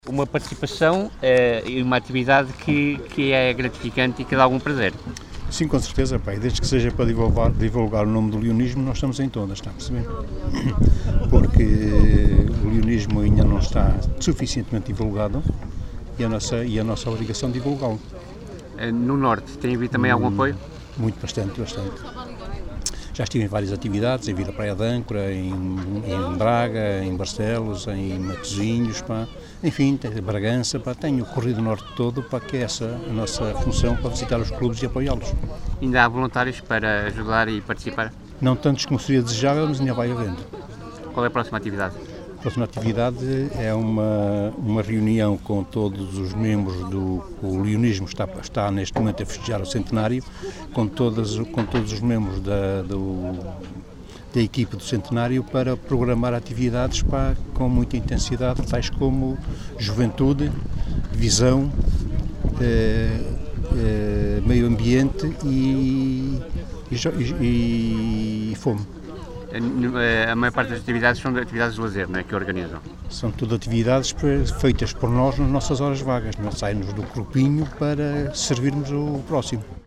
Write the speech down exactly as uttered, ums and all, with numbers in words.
Uma participação é uma atividade que, que é gratificante e que dá algum prazer. Sim, com certeza, pai. Desde que seja para divulgar, divulgar o nome do leonismo, nós estamos em todas, está a perceber? Porque o leonismo ainda não está suficientemente divulgado e a nossa, e a nossa obrigação é divulgá-lo. No Norte, tem havido também algum apoio? Muito, bastante, bastante. Já estive em várias atividades, em Vila Praia de Âncora, em, em Braga, em Barcelos, em Matosinhos, pá. Enfim, em Bragança, pá. Tenho corrido o Norte todo para que essa a nossa função para visitar os clubes e apoiá-los. Ainda há voluntários para ajudar e participar? Não tantos como seria desejável, mas ainda vai havendo. Qual é a próxima atividade? A próxima atividade é uma, uma reunião com todos os membros do... O leonismo está, está neste momento a festejar o centenário, com, todas, com todos os membros da, do, da equipe do centenário para programar atividades para, com muita intensidade, tais como juventude, visão, eh, eh, meio ambiente e, e, e fome. A maior parte das atividades são atividades de lazer, não é, que organizam? São tudo atividades feitas por nós nas nossas horas vagas. Nós saímos do grupinho para servirmos o próximo.